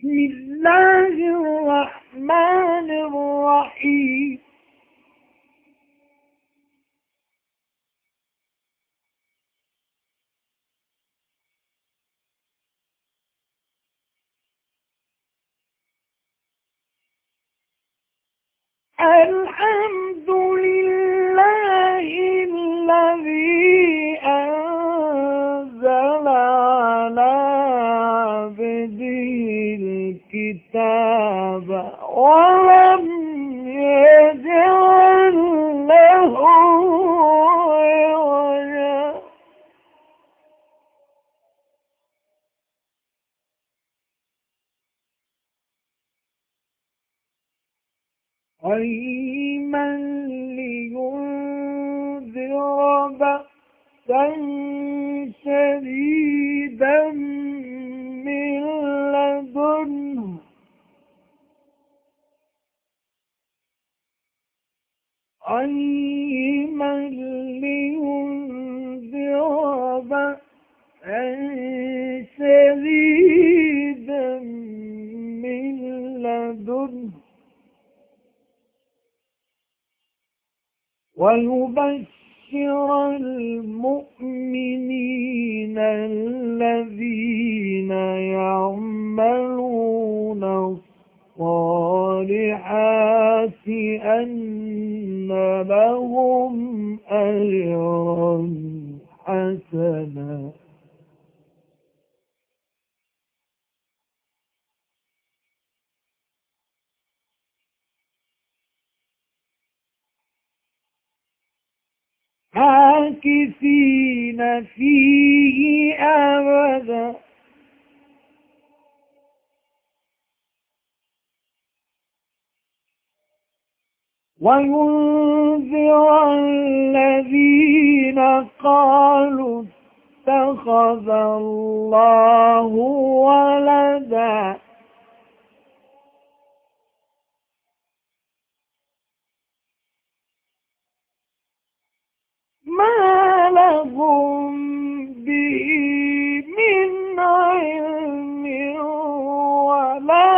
بسم الله الرحمن الرحيم. الحمد لله الذي أنزل على عبده الكتاب ولم يجعل له عوجا. قيما لينذر بأسا شديدا من لدنه قيما لينذر بأسا شديدا من لدنه ويبشر المؤمنين الذين يعملون الصالحات أن لهم أجرا حسنا. عاكفين فيه أبدا وينذر الذين قالوا اتخذ الله ولدا ما لهم به من علم ولا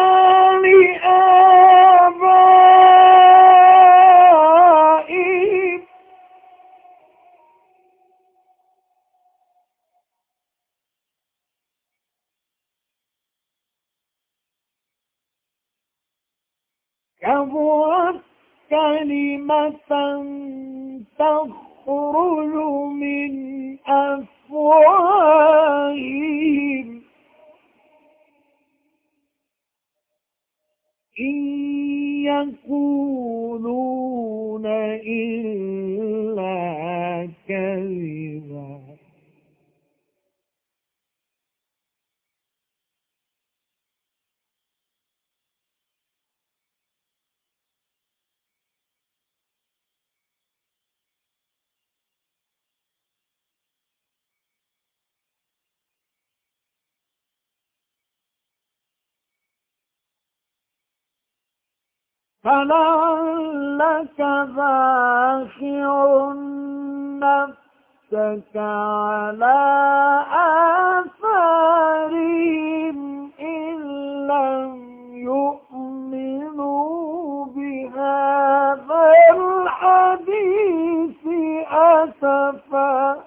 لآبائهم كبرت كلمة تخرج من أفواههم إن يقولون إلا كذبا. فلعلك باخع نفسك على آثارهم إن لم يؤمنوا بهذا الحديث أسفا.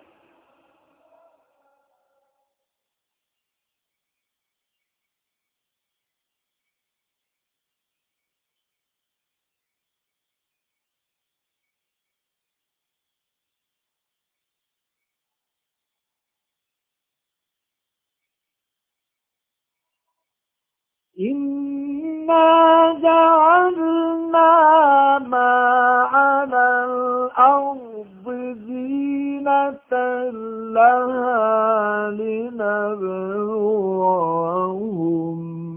إنا جعلنا ما على الأرض زينة لها لنبلوهم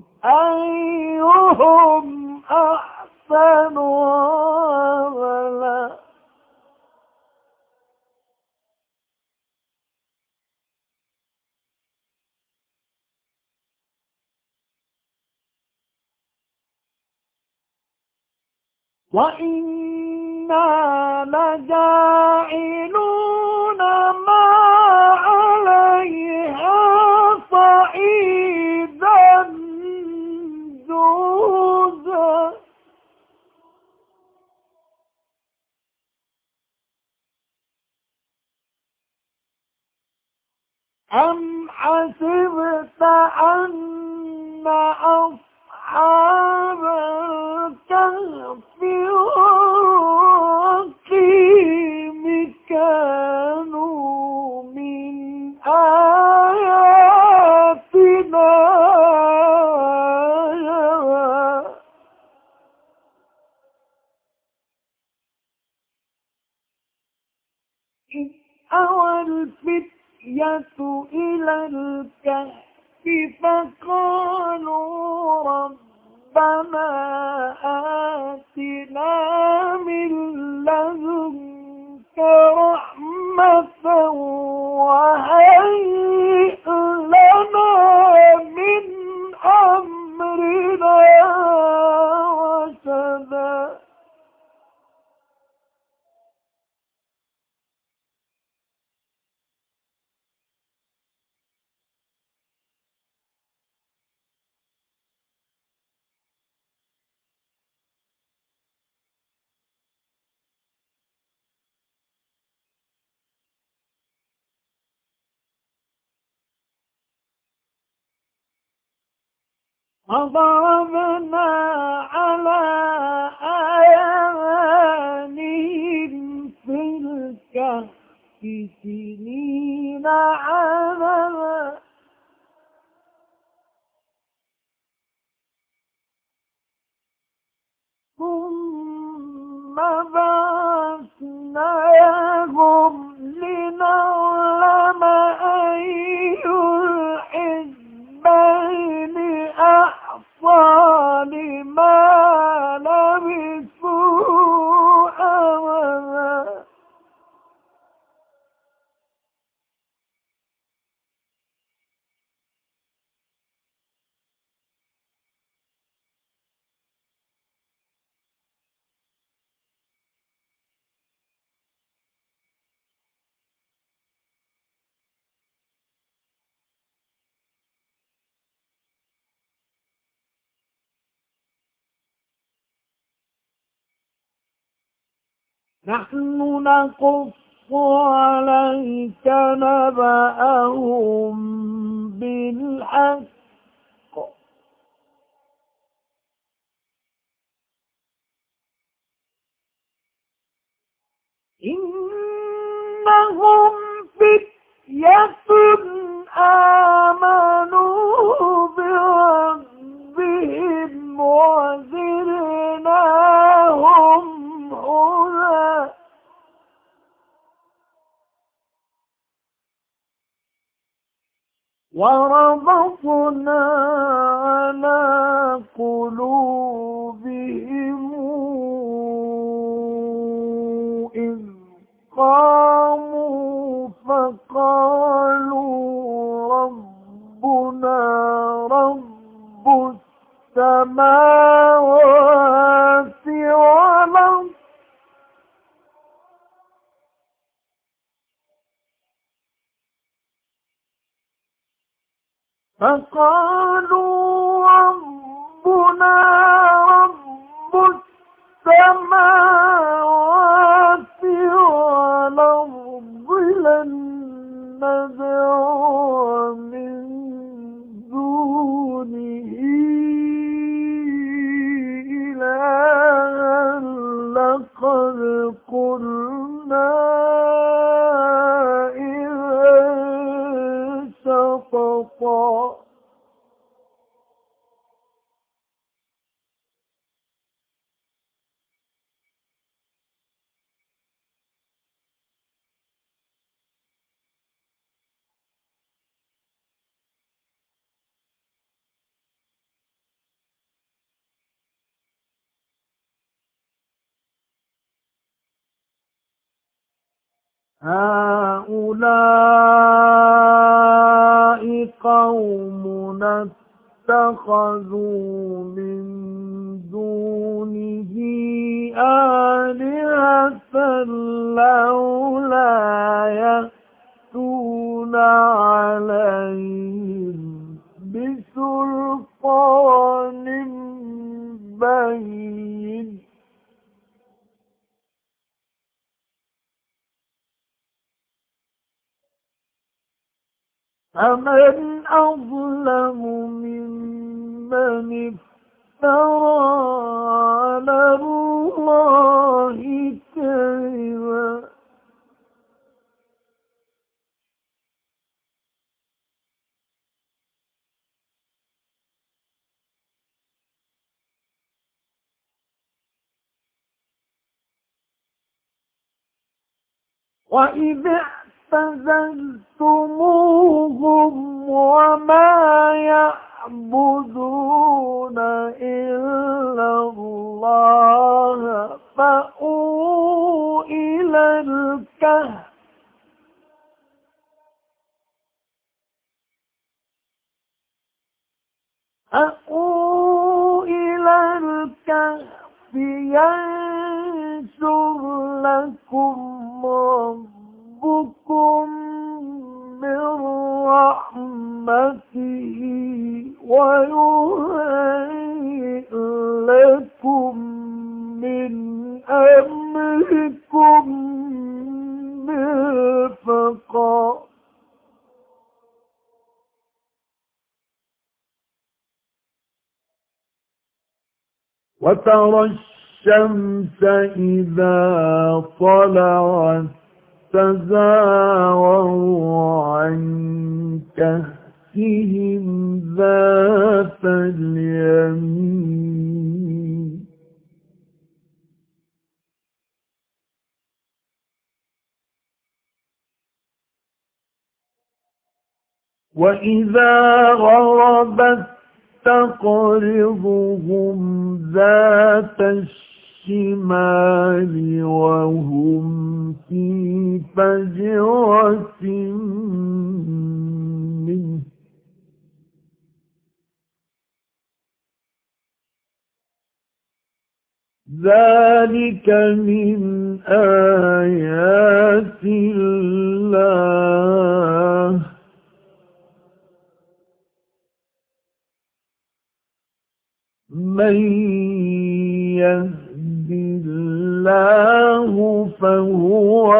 أيهم أحسن عملا. وإنا لجاعلون ما عليها صعيدا أم حسبت أن أصحاب الكهف والرقيم كانوا من آياتنا عجبا إذ أوى الفتية إلى الكهف فقالوا ربنا آتنا من لدنك رحمة وهيئ لنا من أمرنا رشدا وضربنا على آذانهم في الكهف سنين عددا ثم بعثناهم لنعلم أي الحزبين أحصى لما لبثوا أمدا نحن نقص عليك نبأهم بالحق إنهم فتية آمنوا بربهم وزدناهم هدى وربطنا على قلوبهم إذ قاموا فقالوا ربنا رب السماوات والأرض فقالوا ربنا رب السماوات والأرض لن ندعو من دونه إلها لقد قلنا إذا شططا هؤلاء قومنا اتخذوا من دونه آلهة لولا يأتون عليهم بسلطان بين فمن أظلم ممن افترى على الله كذبا وإذا اعتزلتموهم وما يعبدون إلا الله فأووا إلى الكهف ينشر لكم ربكم من رحمته ويهيئ لكم من أمركم مرفقا وترى الشمس إذا طلعت تزاور عن كهفهم ذات اليمين وإذا غربت تقرضهم ذات الشمال وهم في فجوة منه ذلك من آيات الله من يهد الله فهو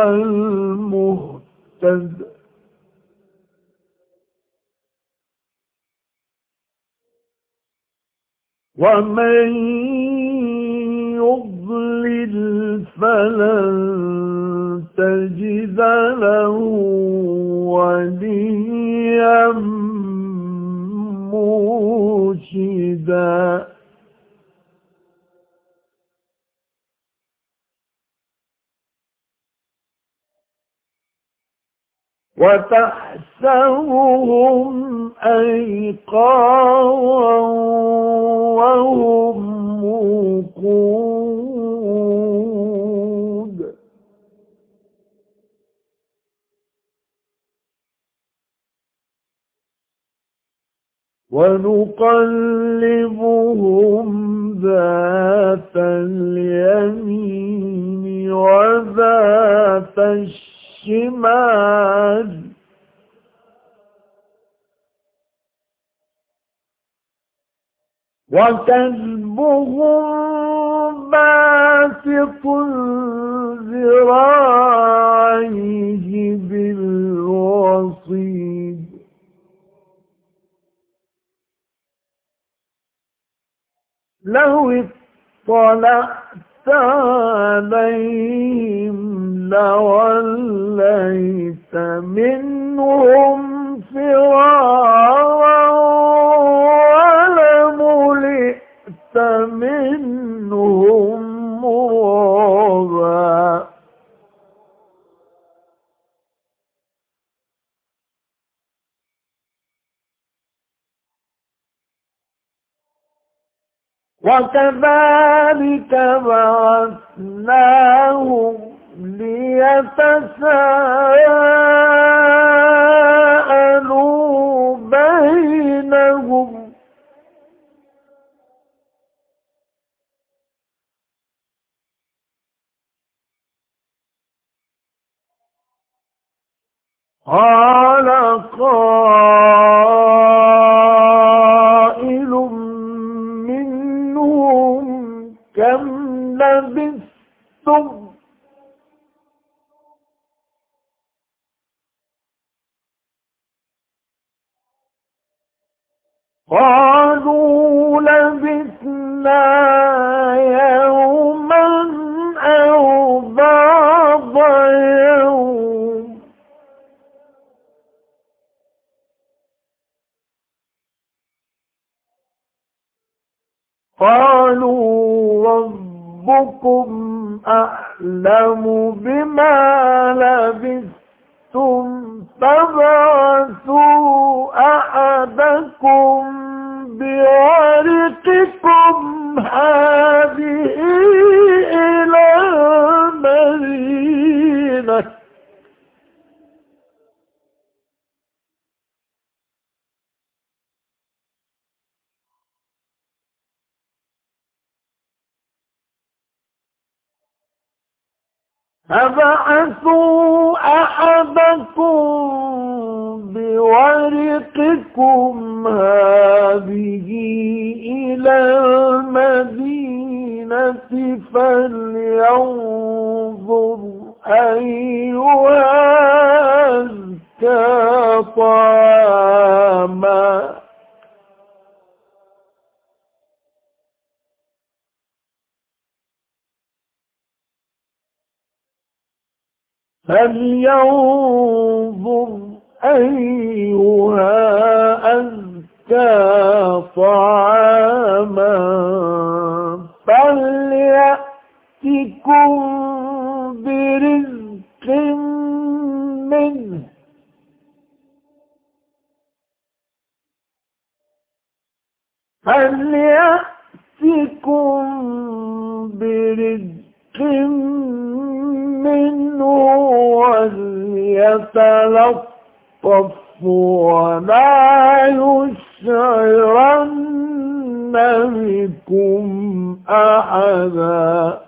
المهتد ومن يضلل فلن تجد له وليا مرشدا وتحسبهم أيقاظا وهم رقود ونقلبهم ذات اليمين وذات الشمال وكلبهم باسط ذراعيه بالوصيد لو اطلعت عليهم لوليت منهم فرارا ولملئت منهم رعبا وكذلك بعثناهم ليتساءلوا بينهم قال قائل منهم كم لبثتم قالوا لبثنا يوما أو بعض يوم قالوا ربكم أعلم بما لبثتم فابعثوا أحدكم بورقكم هذه إلى المدينة فبعثوا أحدكم بورقكم هذه إلى المدينة فلينظر أيها أزكى طعاما فليأتكم برزق منه وليتلطف ولا يشعرن بكم أحدا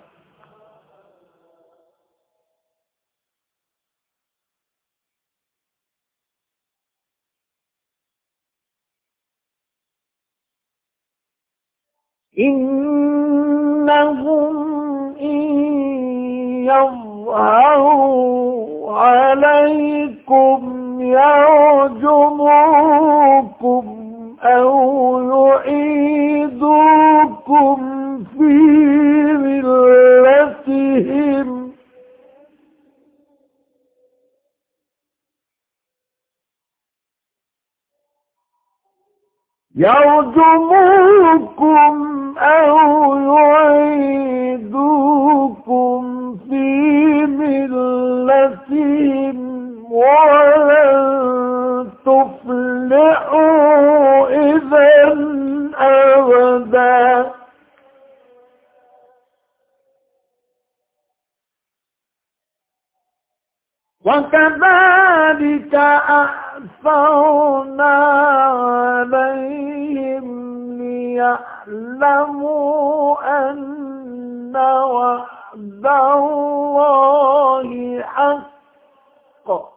إنهم إن يظهروا عليكم يرجموكم أو يعيدوكم في ملتهم ولن تفلحوا إذا أبدا وكذلك أعثرنا عليهم ليعلموا أن وعد الله حق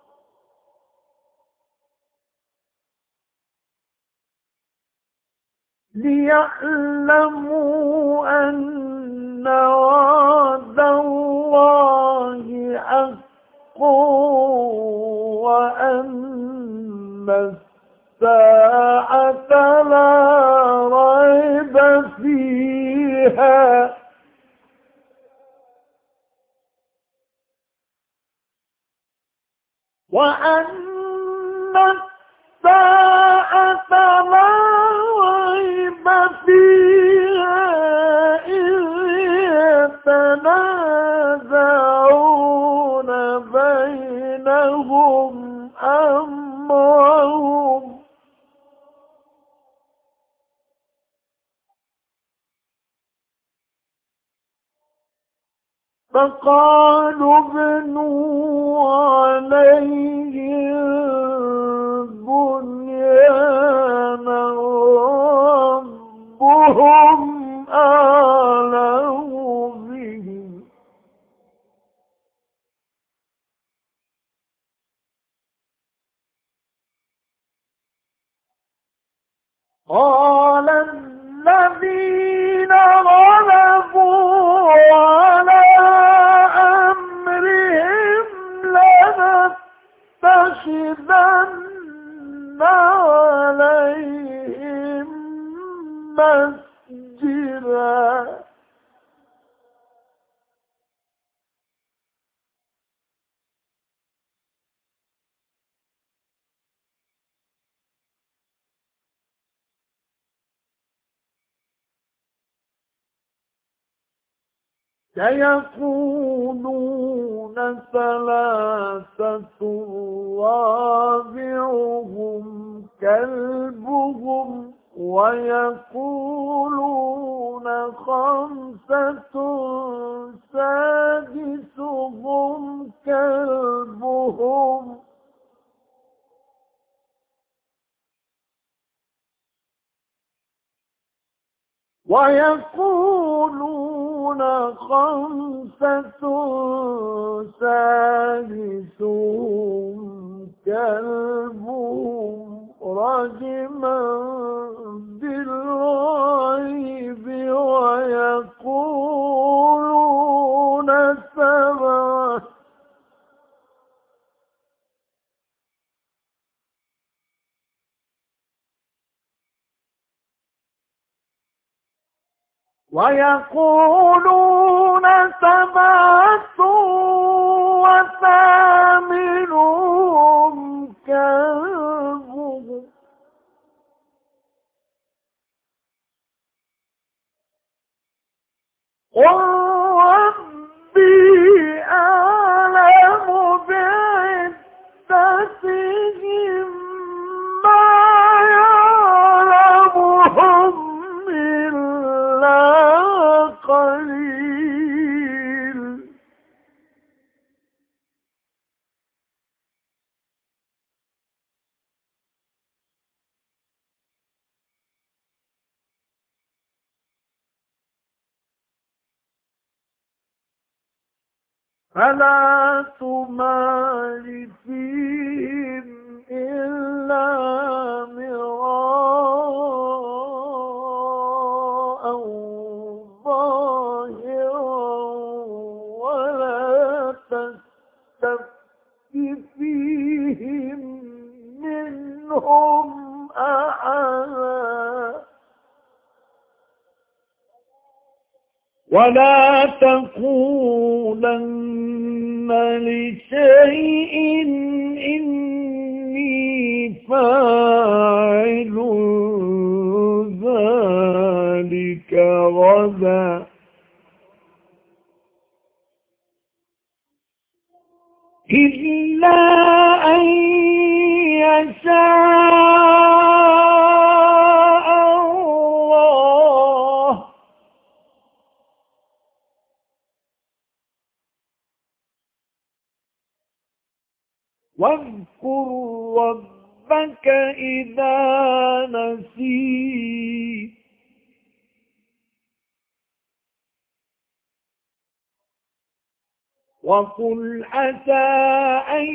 وأن الساعة لا ريب فيها وأن الساعة لا ريب فيها إذ يتنازعون بينهم أمرهم فقالوا ابنوا عليهم بنيانا ربهم أعلم بهم قال الذين غلبوا على أمرهم لنتخذن عليهم مسجدا سيقولون ثلاثة رابعهم كلبهم ويقولون خمسة سادسهم كلبهم ويقولون خمسة سادسهم كلبهم رجما بالغيب ويقولون سبعة وثامنهم كلبهم قل ربي أعلم بعدتهم ما يعلمهم إلا قليل فلا تمار فيهم إلا مراء ظاهرا ولا تستفت فيهم منهم أحدا ولا تقولن لشيء إني فاعل ذلك غدا إلا أن يشاء الله واذكر ربك إذا نسيت وقل عسى أن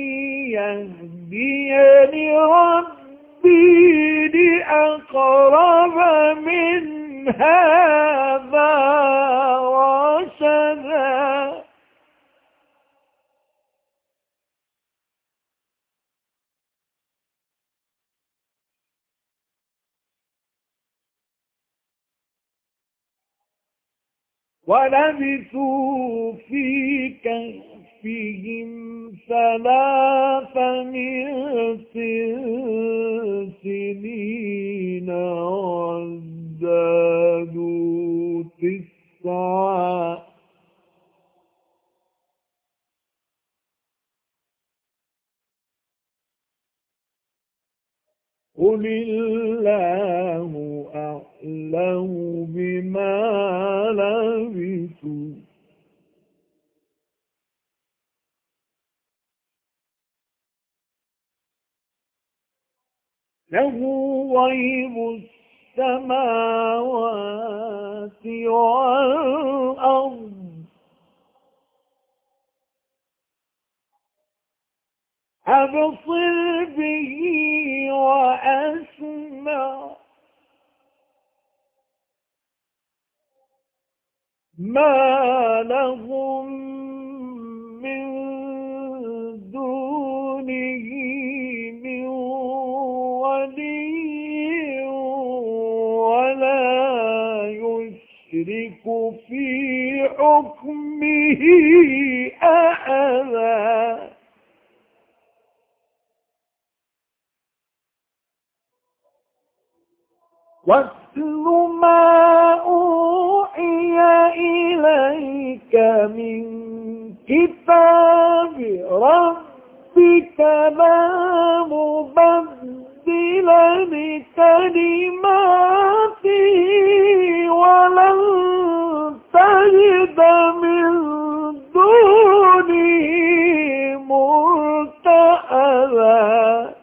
يهديني ربي لأقرب من هذا رشدا ولبثوا في كهفهم 300 سنين وازدادوا 9 قل الله أعلم بما لبثوا له غيب السماوات والأرض أبصر به وأسمع ما لهم من دونه من ولي ولا نشرك في حكمه أحدا. واتل ما أوحي إليك من كتاب ربك لا مبدل لكلماته ولن تجد من دونه ملتحدا.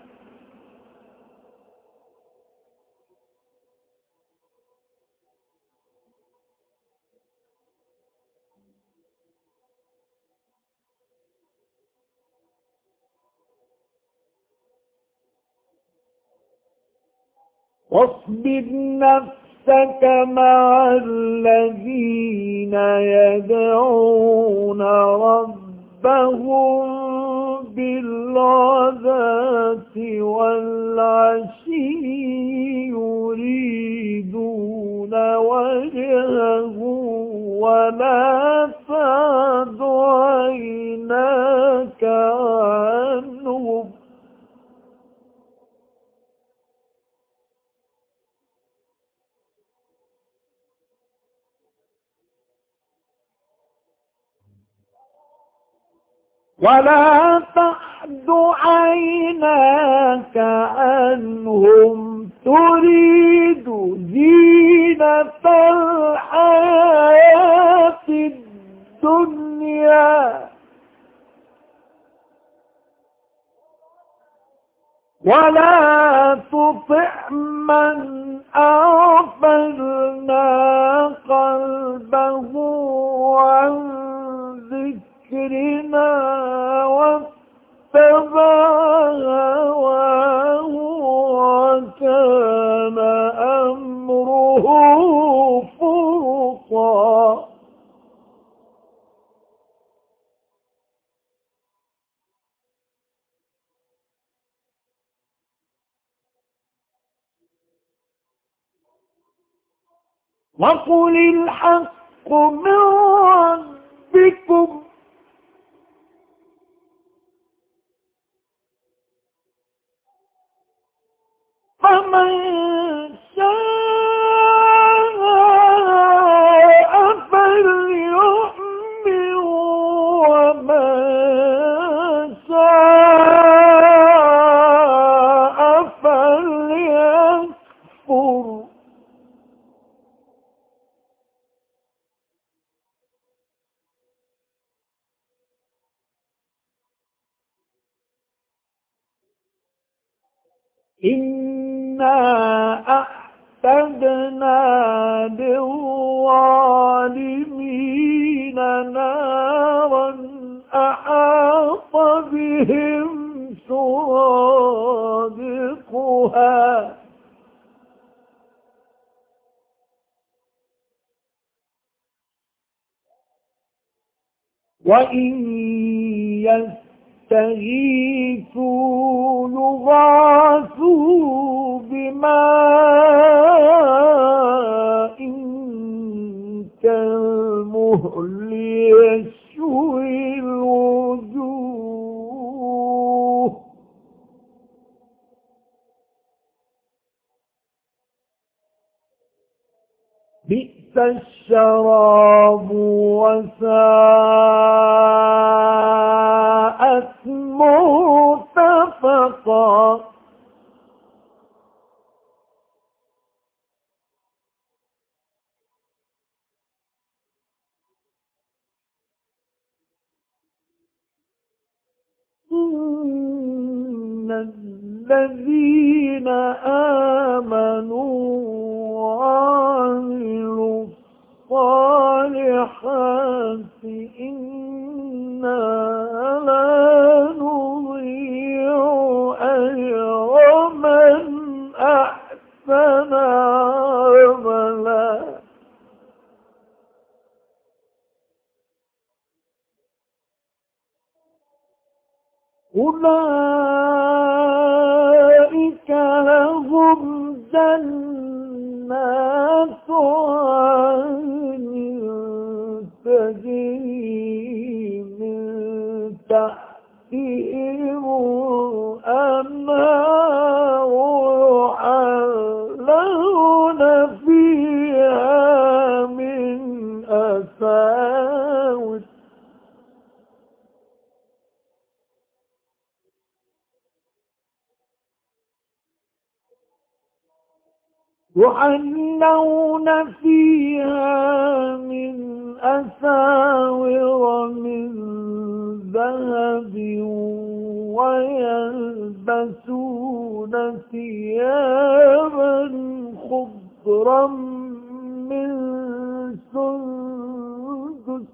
واصبر نفسك مع الذين يدعون ربهم بالغداة والعشي يريدون وجهه ولا تعد عيناك عنهم ولا تعد عيناك عنهم تريد زينة الحياة الدنيا ولا تطع من أغفلنا قلبه عن ذكرنا واتبع هواه وكان أمره فرطا. وقل الحق من ربكم فمن شاء فليؤمن ومن شاء فليكفر. إنا أعتدنا للظالمين نارا أحاط بهم سرادقها وإن يستغيثوا يغاثوا بماء كالمهل يشوي الوجوه بئس الشراب وساءت مرتفقا. إن الذين آمنوا وعملوا الصالحات إنا لا نضيع أجر من أحسن عملا. أولئك لهم جنات عدن يحلون فيها من أساور من ذهب ويلبسون ثيابا خضرا من سندس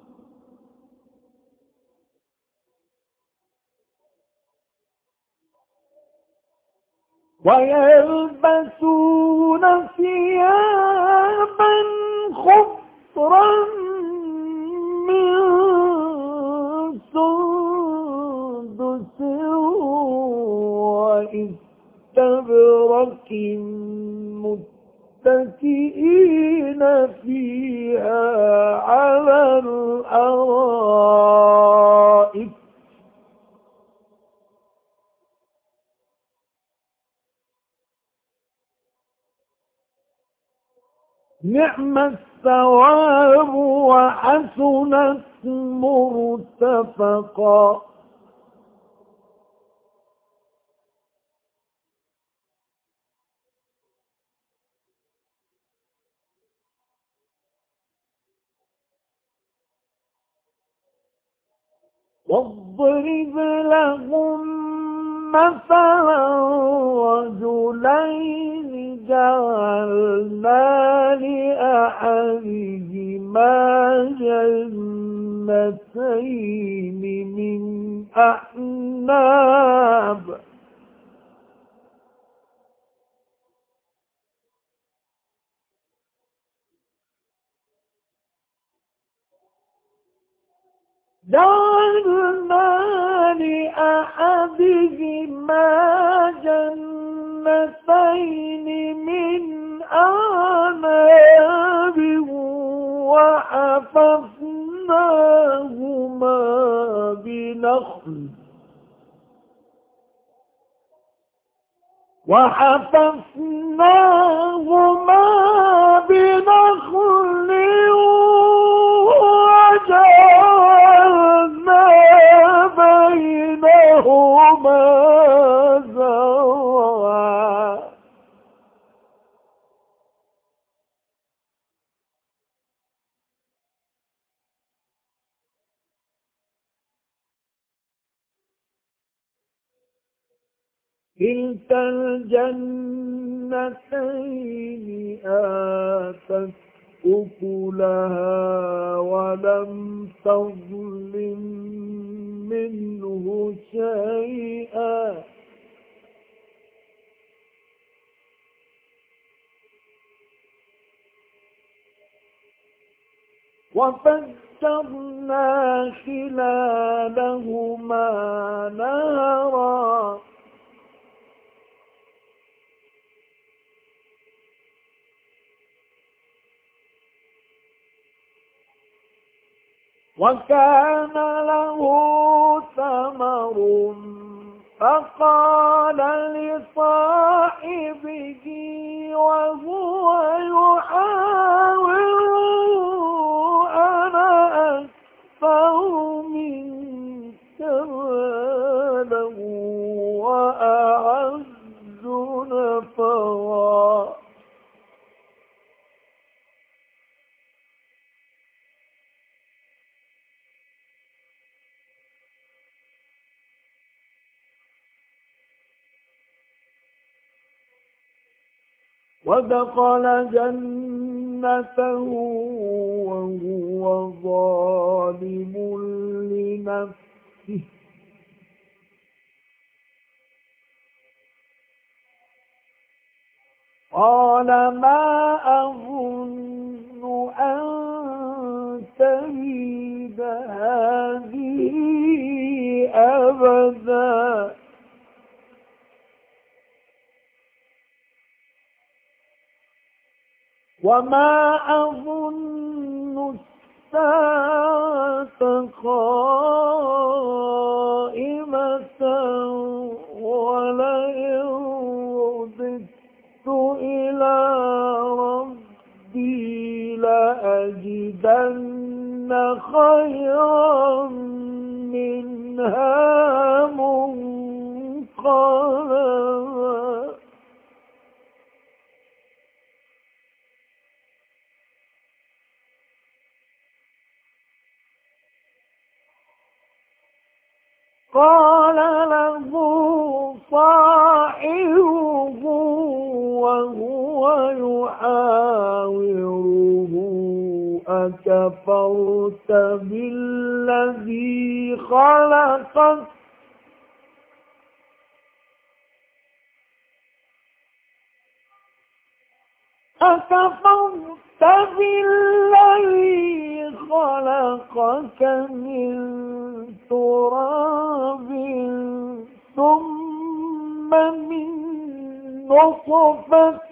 من سندس وإستبرق متكئين فيها على الأرائك نعم الثواب وحسنت مرتفقا. واضرب لهم مثلا رجلين جعلنا لأحدهما جنتين من أعناب وحفظناهما بنخل وجعلنا بينهما زرعا. كلتا الجنتين آتت أكلها ولم تظلم منه شيئا وفجرنا خلالهما نهرا وكان له ثمر فقال لصاحبه وهو يحاوره أنا أكثر منك مالا وأعز نفرا. ودخل جنته وهو ظالم لنفسه قال ما أظن أن تبيد هذه أبدا وما أظن الساعة قائمة ولئن رددت إلى ربي لأجدن خيرا منها منقلبا. قال له صاحبه وهو يحاوره أكفرت بالذي خلقك أكفرت بالذي خلقك من تراب ثم من نطفة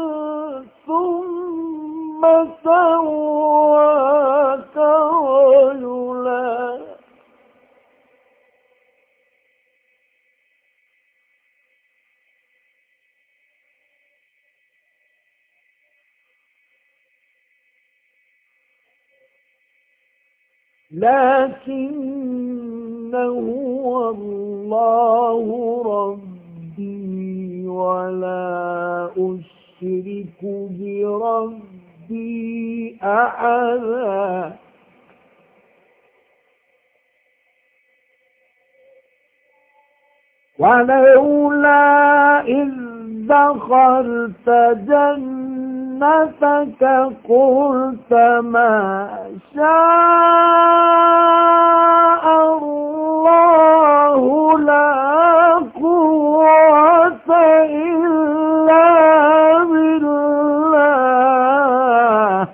ثم سواك رجلا لكنه الله ربي ولا أشرك بربي أحدا ولولا إذ دخلت جنتك قلت ما شاء الله لا قوة إلا بالله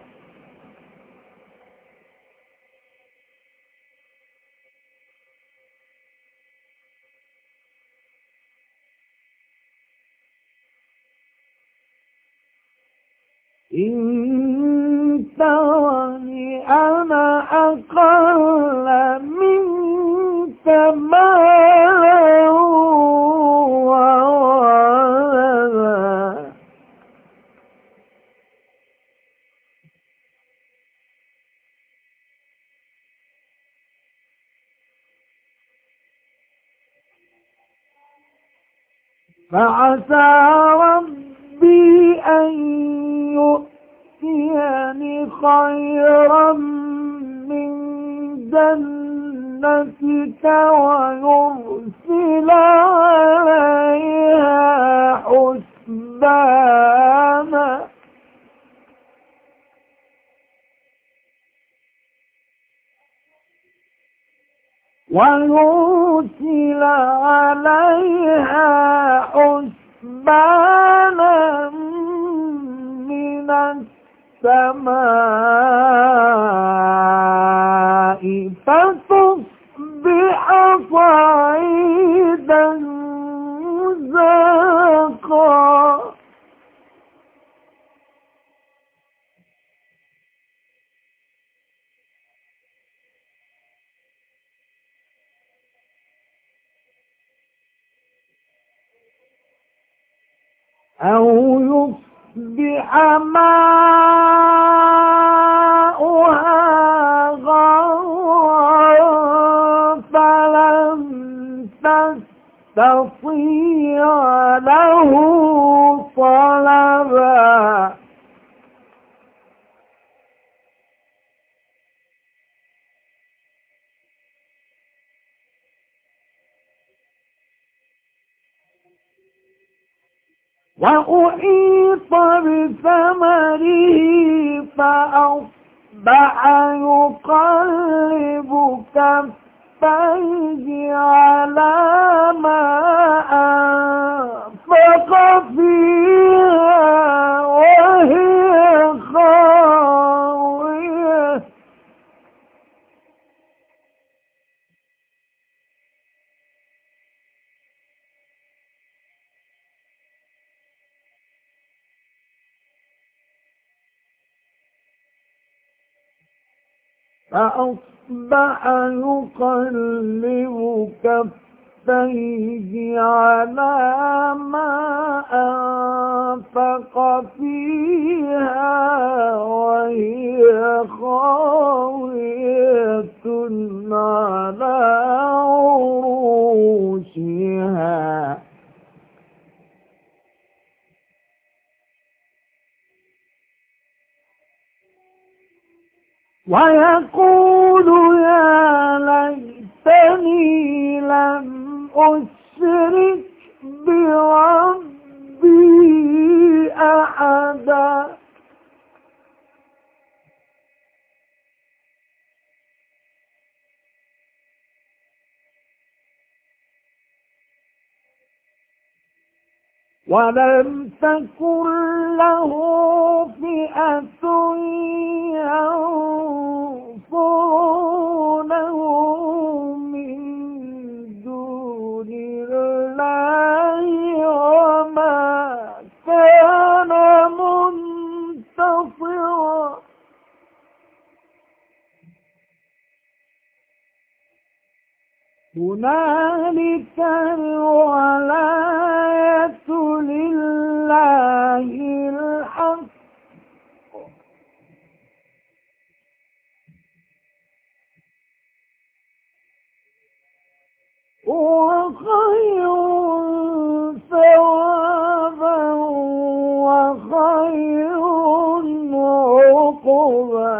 إن ترني أنا أقل منك مالا وولدا فعسى ربي أن يؤتيني خيرا من جنتك ويرسل عليها حسبانا ويرسل عليها حسبانا من السماء فتصبح صعيدا زلقا أو يصبح ماؤها غورا فلن تستطيع له طلبا وأحيط بثمره فأصبح يقلب كفيه على ما أنفق فيها وهي خاوية فأصبح يقلب كفيه على ما أنفق فيها وهي خاوية على عروشها ويقول يا ليتني أنني لم أشرك بربي أحدا ولم تكن له فئة ينصرونه من دون الله وما كان منتصرا هنالك الولاية لله الحق هو خير ثوابا وخير عقبا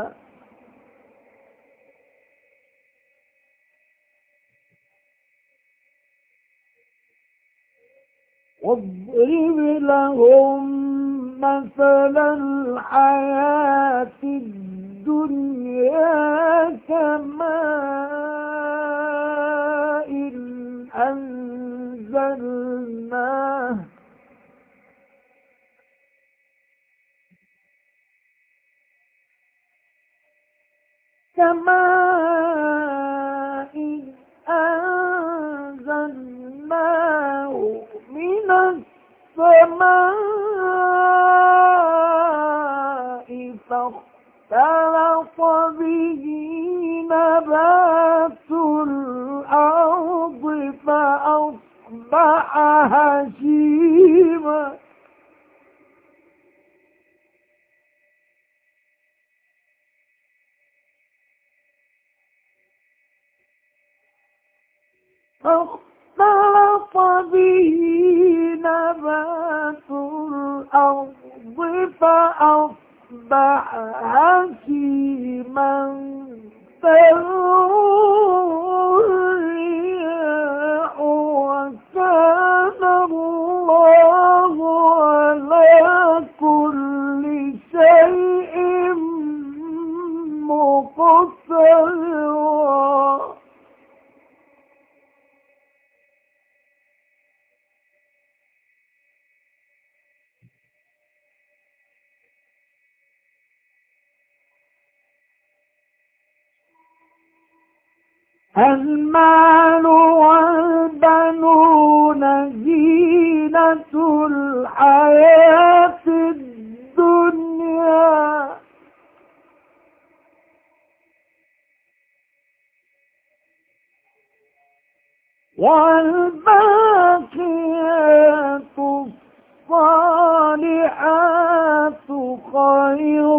واضرب لهم مثل الحياة الدنيا كماء أنزلناه من السماء فاختلط به نبات الأرض فأصبح هشيما فاختلط به نبات الأرض فأصبح هشيما تذروه الرياح وكان الله على كل شيء مقتدرا المال والبنون زينة الحياة الدنيا والباقيات الصالحات خير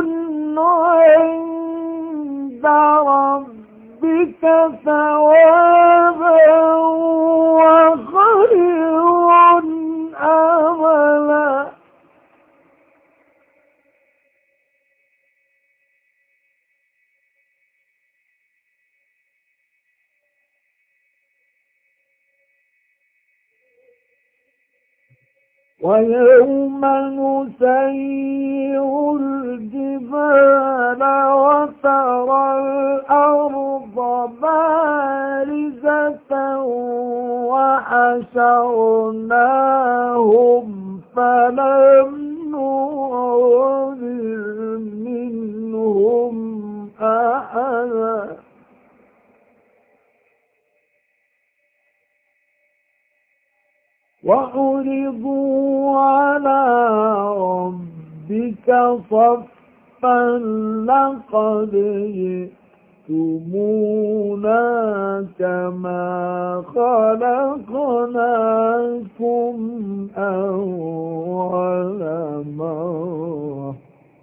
عند ربك ثوابا وخير أملا ويوم نسير الجبال وترى الأرض بارزة وحشرناهم فلم نغادر منهم أحدا وعرضوا على ربك صفا لقد جئتمونا كما خلقناكم أول مرة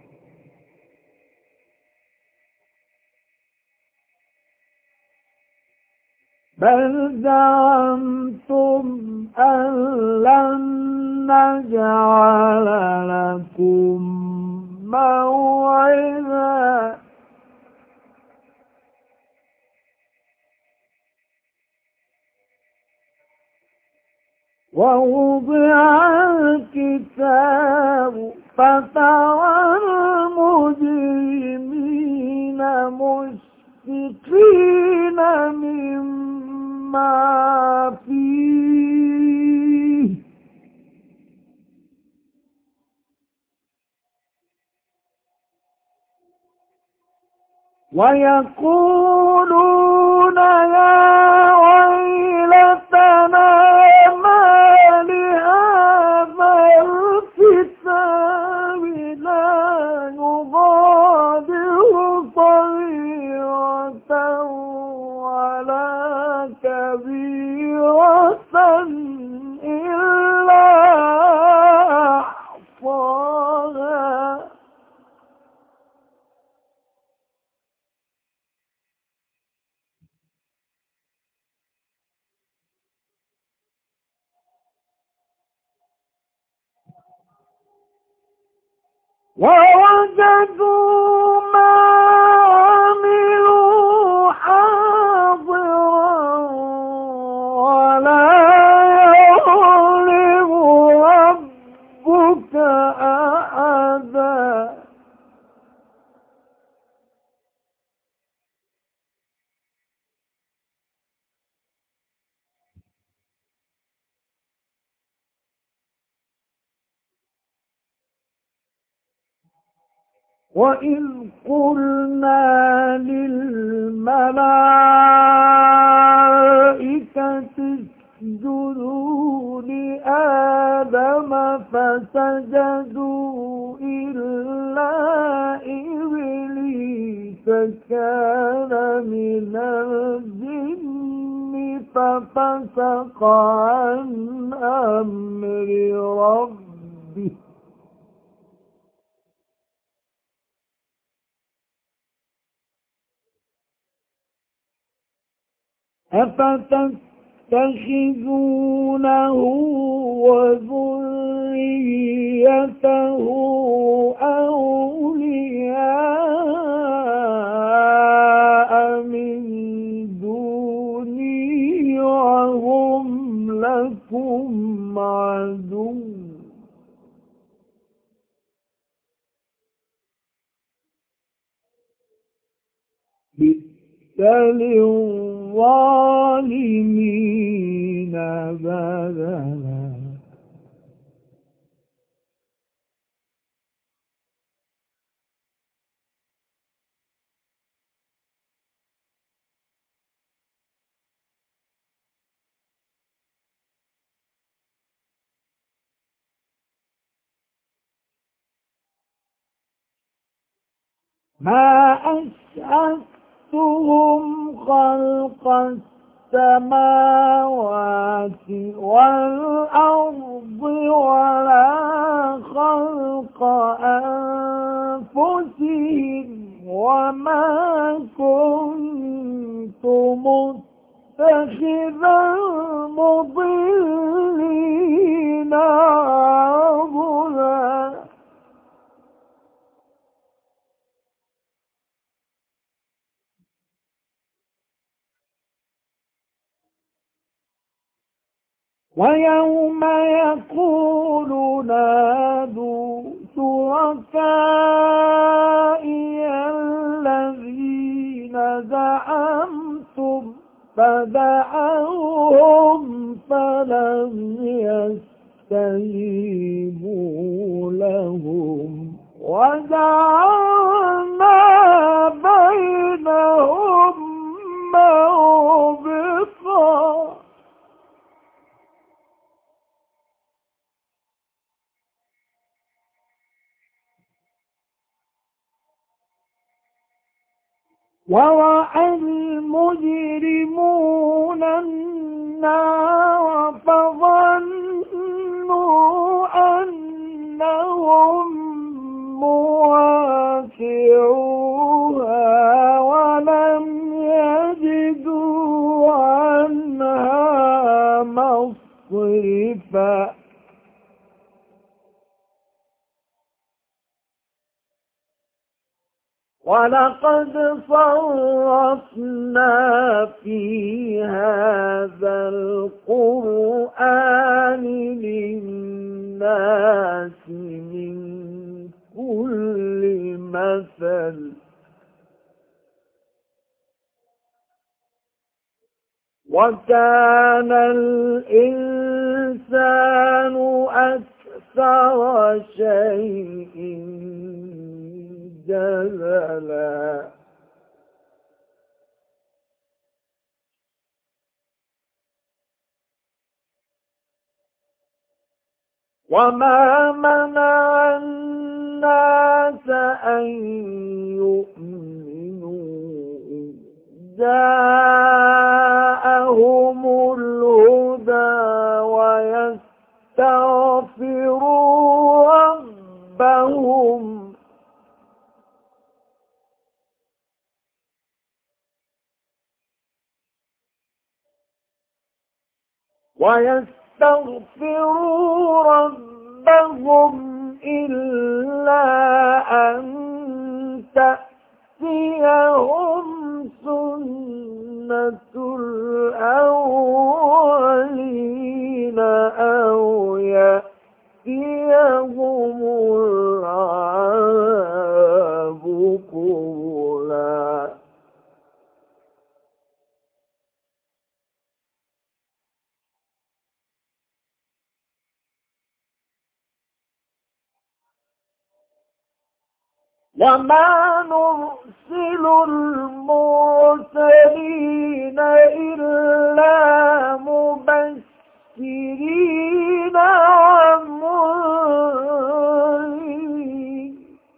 بل زعمتم أن لن نجعل لكم موعدا ووضع الكتاب فترى المجرمين مشفقين مما فيه ويقولون يا ويلتنا ما لهذا الكتاب لا يغادر صغيرة ولا كبيرة إلا أحصاها ووجدوا ما عملوا حاضرا ولا يظلم ربك أحدا وإذ قلنا للملائكة اسجدوا لآدم فسجدوا إلا إبليس كان من الجن ففسق عن أمر ربه أفتتخذونه وذريته أولياء من دوني وهم لكم عدو للظالمين بدلا ما أشهدتهم خلق السماوات والأرض ولا خلق أنفسهم وما كنت متخذ المضلين عضدا ويوم يقول نادوا شركائي الذين زعمتم فدعوهم فلم يستجيبوا لهم وجعلنا بينهم موبقا ورأى المجرمون النار فظنوا أنهم مواقعوها ولم يجدوا عنها مصرفا ولقد صرفنا في هذا القرآن للناس من كل مثل وكان الإنسان أكثر شيء جدلا وما منع الناس أن يؤمنوا إذ جاءهم الهدى ويستغفروا ربهم إلا أن تأتيهم سنة الأولين أو يأتيهم العذاب قبلا وما نرسل المرسلين إلا مبشرين ومنذرين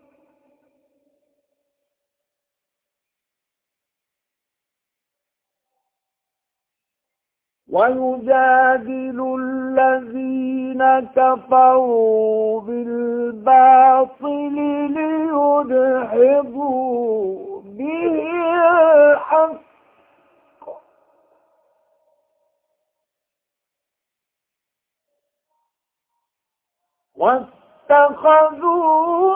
ويجادل الذين كفروا بالباطل ليدحضوا به الحق واتخذوا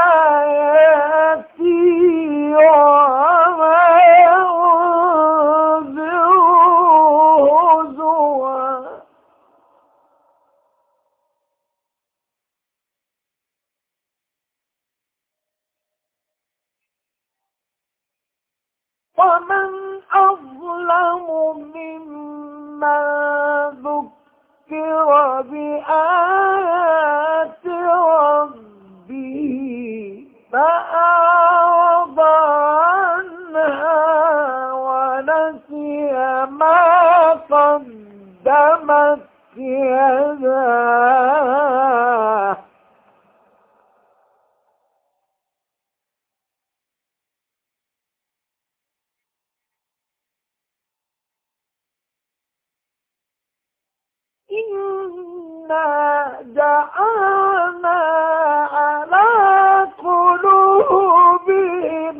آياتي وما ومن أظلم ممن ذكر بآيات ربه فأعرض عنها ونسي ما قدمت يداه إنا جعلنا على قلوبهم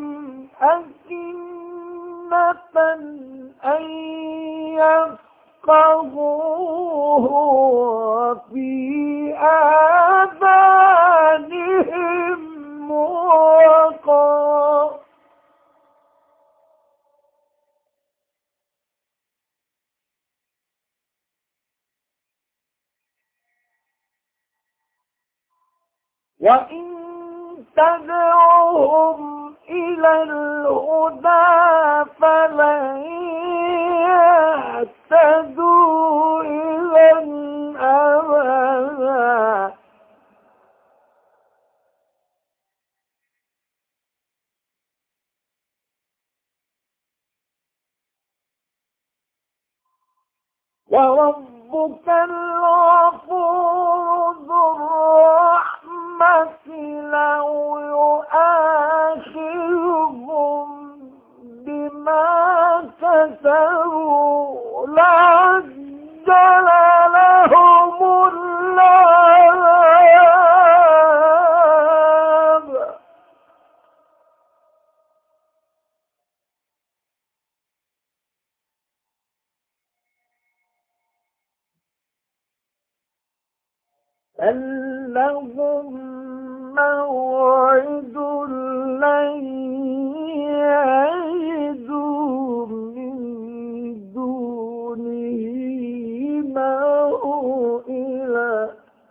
أكنة أن يفقهوه وفي آذانهم وقرا وإن تدعوهم إلى الهدى فلن يهتدوا إذا أبدا وربك الغفور ذو الرحمة لو يؤاخذهم بما كسبوا لعجل لهم العذاب بل لهم موعد لن يعدوا من دونه موئلا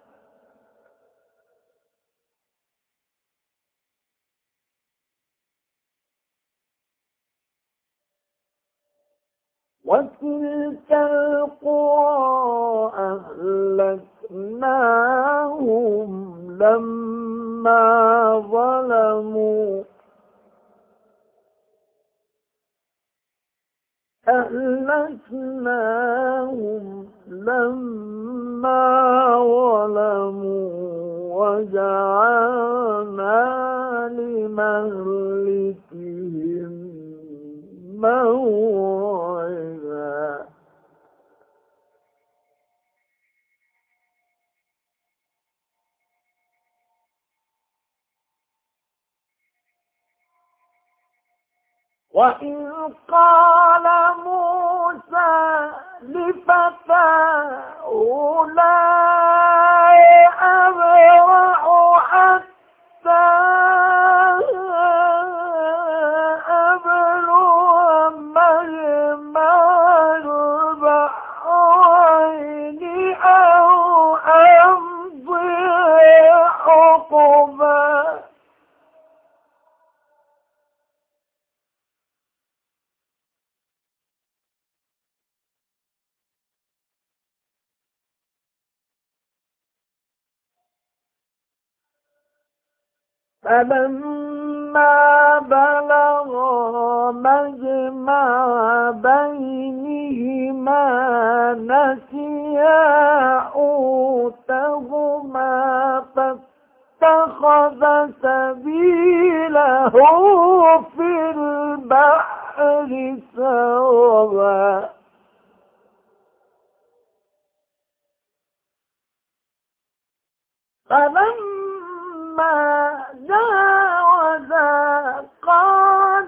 وتلك القرى أهلكناهم لما ظلموا وجعلنا لمهلكهم موعدا وإذ قال موسى لفتاه لا أبرح حتى أبلغ مجمع البحرين أو أمضي حقبا فلما بلغا مجمع بينهما نسيا حوتهما فاتخذ سبيله في البحر سربا فلما جاوزا قال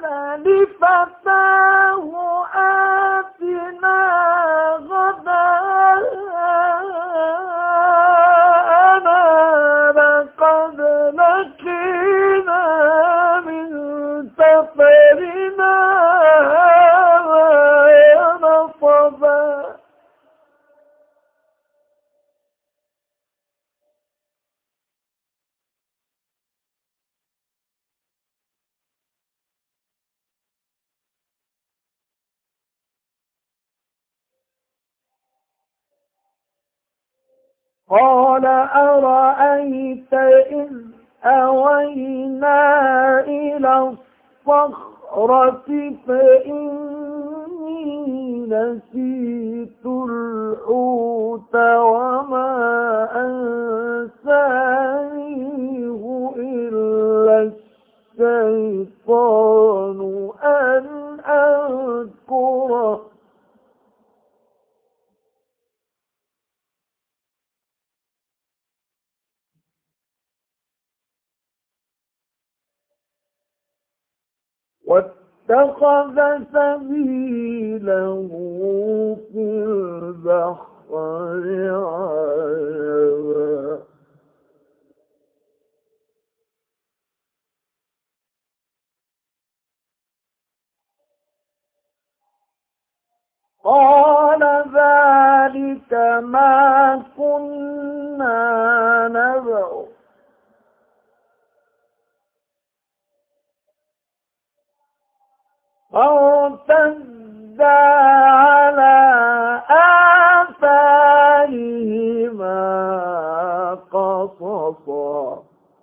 لفتاه آتنا غداءنا لقد لقينا من سفرنا هذا نصبا قال أرأيت إذ أوينا إلى الصخرة فإني نسيت الحوت وما أنسانيه إلا الشيطان أن أذكره واتخذ سبيله في البحر عجبا قال ذلك ما كنا نبغ فارتدا على آثارهما قصصا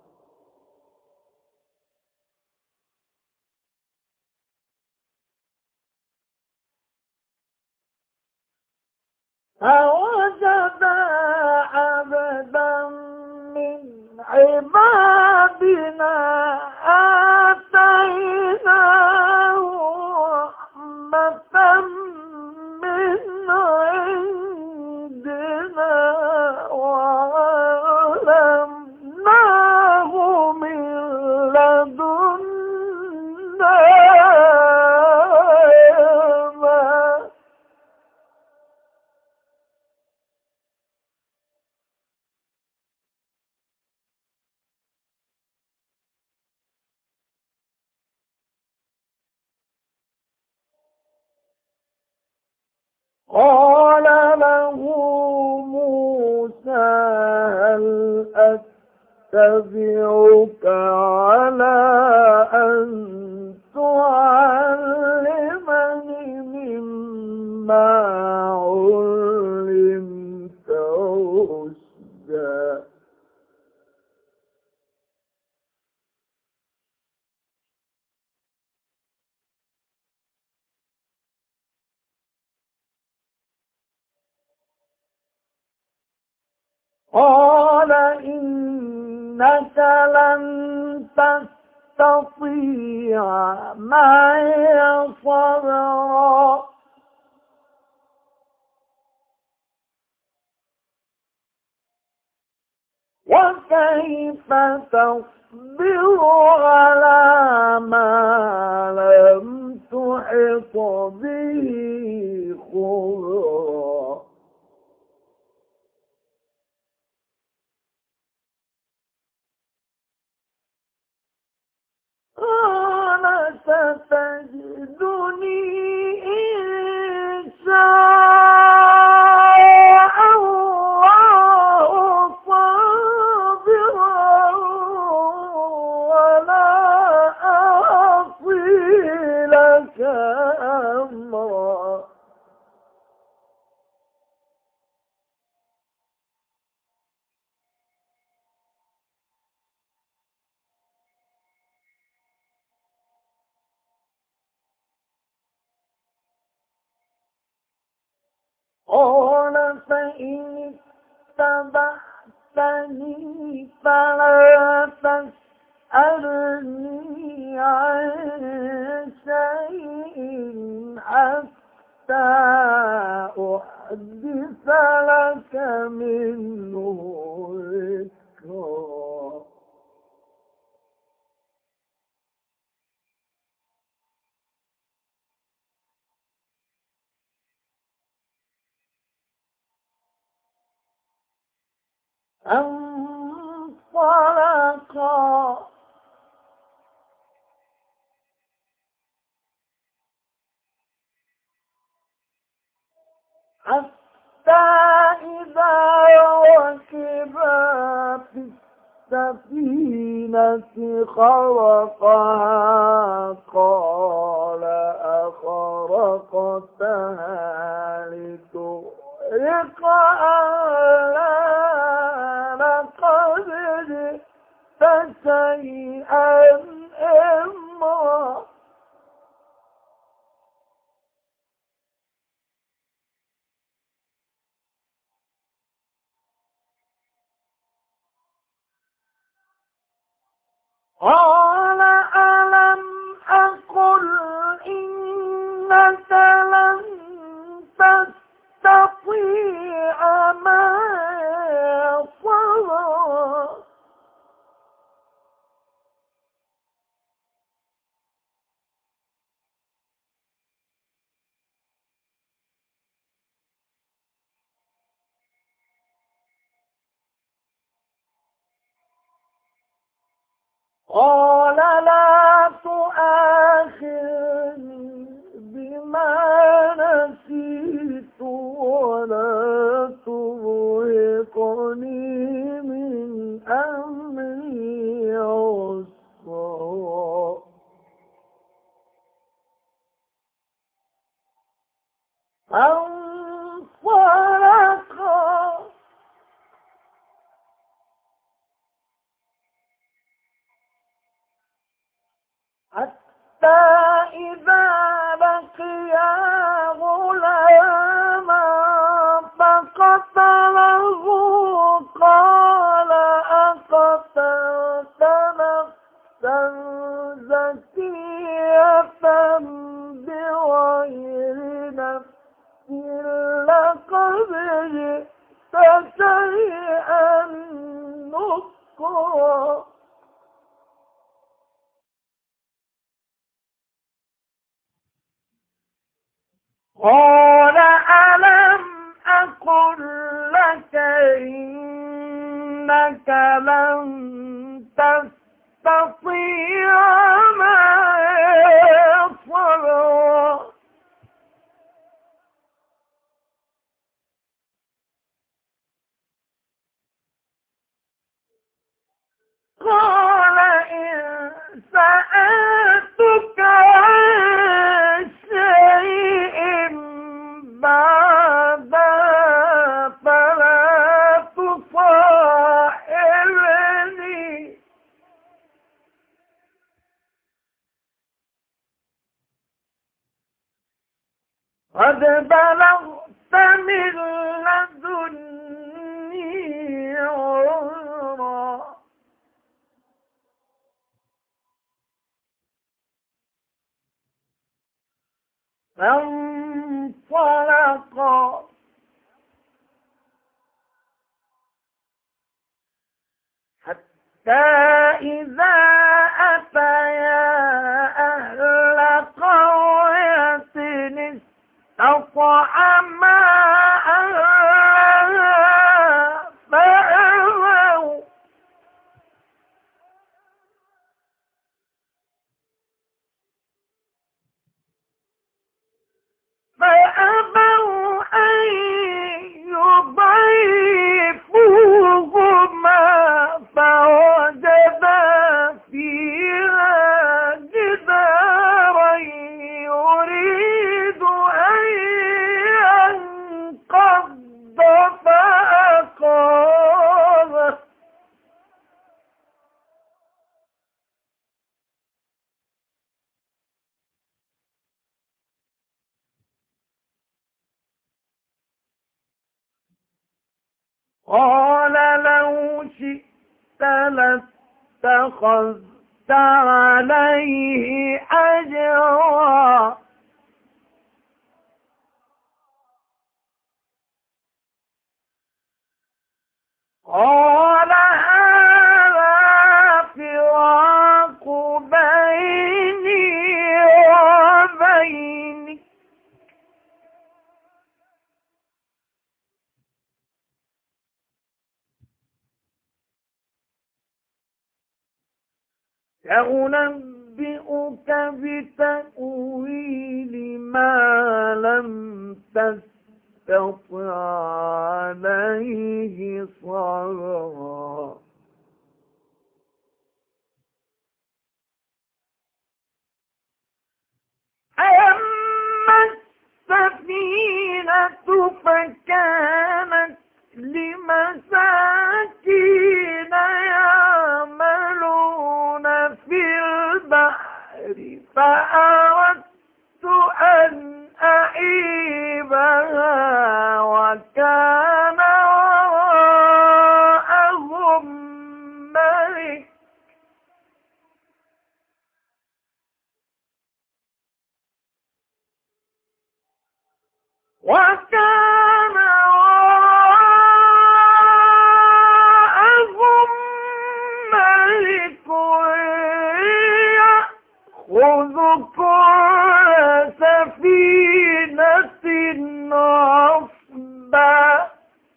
فوجدا عبدا من عبادنا آتيناه رحمة من عندنا وعلمناه من لدنا علما قال له موسى هل أتبعك على أن تعلمني مما علمت رشدا قال إنك لن تستطيع معي صبرا وكيف تصبر على ما لم تحط به خبرا قال ستجدني إن شاء الله صابرا ولا أعصي لك أمرا قال فإن اتبعتني فلا تسألني عن شيء حتى أحدث لك منه ذكرا انطلقا حتى إذا ركبا في السفينة خرقها قال أخرقتها لتغرق أهلها لقد جئت شيئا إمرا قال ألم أقل إنك لن تستطيع معي صبرا قال لا تؤاخذني بما نسيت ولا ترهقني من أمري عسرا فانطلقا حتى إذا لقيا غلاما فقتله قال أقتلت نفسا زكية بغير نفس لقد جئت شيئا نكرا قال ألم أقل لك إنك لن تستطيع معي صبرا قد بلغت من لدني عذرا فانطلقا حتى إذا أتيا أهل قرية استطعما أهلها فأبوا أن يضيفوهما فوجدا فيها جدارا يريد أن ينقض فأقامه قال لو شئت لاتخذت عليه أجرا قال هذا فراق بيني وبينك سأنبئك بتأويل ما لم تستطع عليه صبرا أما السفينة فكانت لمساكين يعملون في البحر فأردت أن أعيبها وكان وراءهم ملك يأخذ كل سفينة غصبا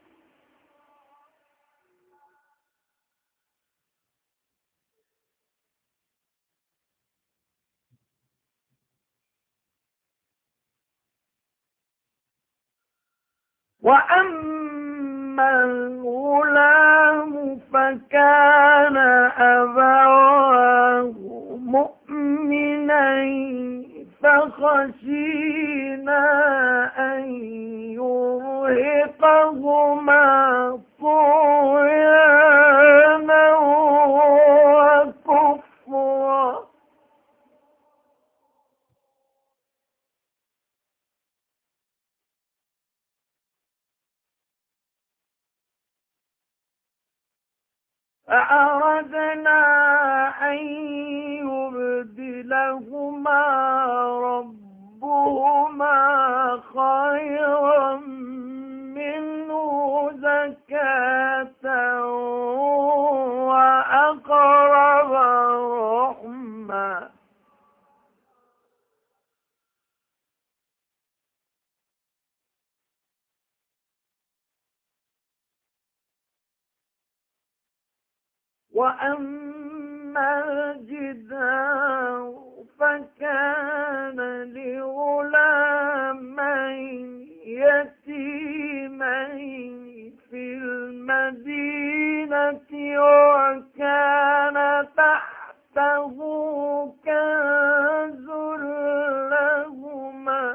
وأما الغلام فكان أبواه مؤمنين فخشينا أن يرهقهما طغيانا وكفرا فأردنا أن يبدلهما ربهما خيرا منه زكاة وأقرب رحما وأما الجدار فكان لغلامين يتيمين في المدينة وكان تحته كنز لهما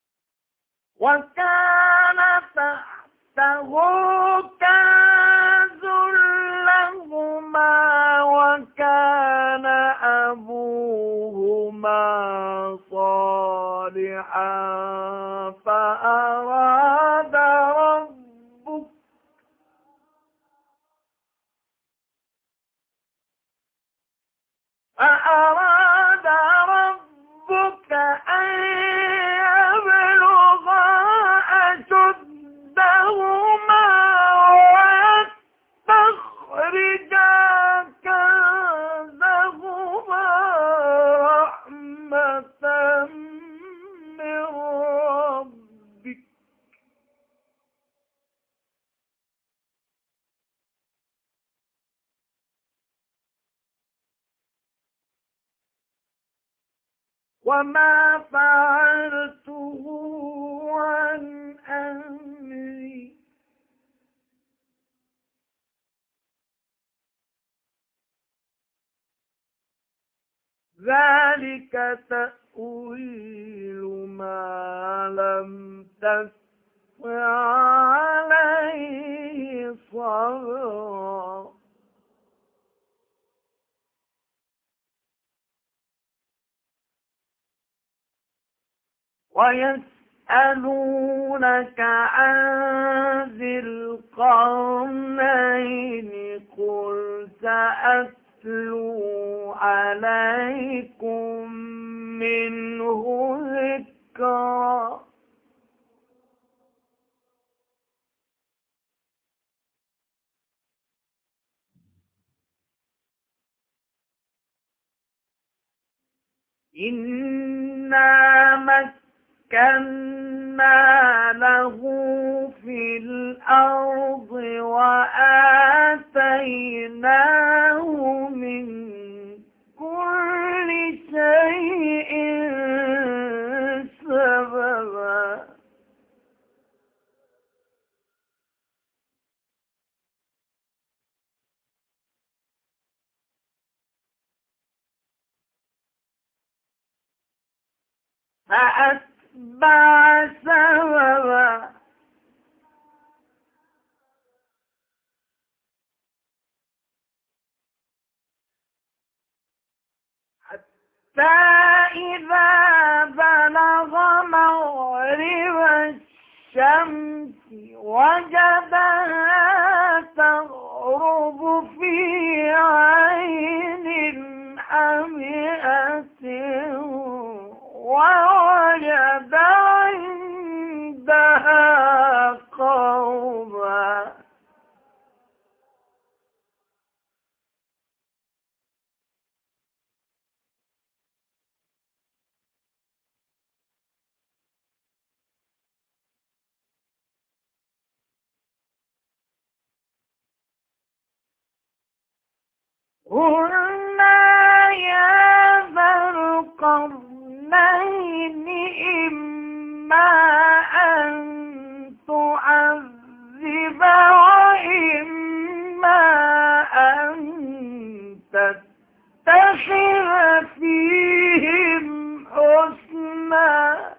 وكان تحته كنز صالحا فأراد ربك أن يبلغا أشدهما ويستخرجا كنزهما رحمة من ربك وما فعلته عن أمري ذلك تأويل ما لم تستطع عليه صبرا ويسألونك عن ذي القرنين قل سأتلو عليكم منه ذكرا إنا مكنا له في الأرض وآتيناه من كل شيء سببا فأتبع سببا حتى إذا بلغ مغرب الشمس وجدها تغرب في عين حمئة ووجد عندها قوما قلنا يا ذا القرنين إما أن تعذب وإما أن تتخذ فيهم حسنا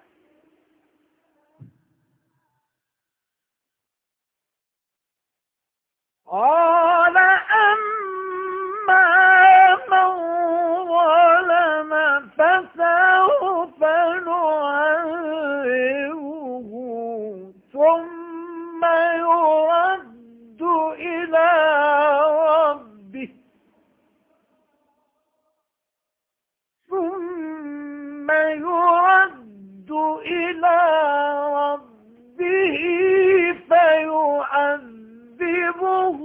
قال أما من ظلم فسوف نعذبه ثم يرد إلى ربه فيعذبه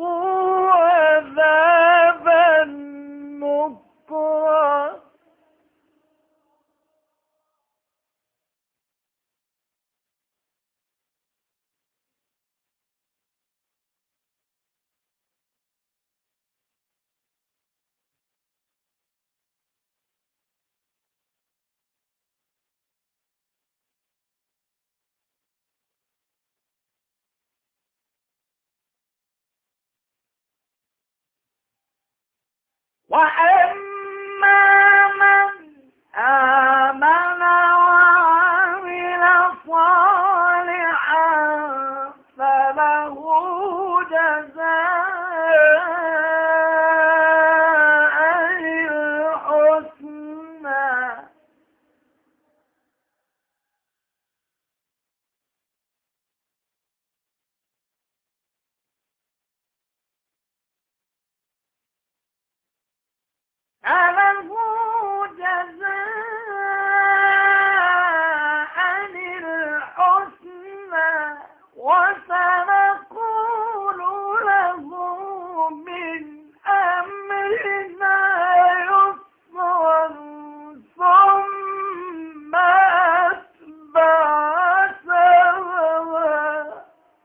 عذابا نكرا وأما من آمن وعمل صالحا فله جزاء الحسنى أله جزاء الحسنى وسنقول له من أمرنا يسرا ثم أتبع سببا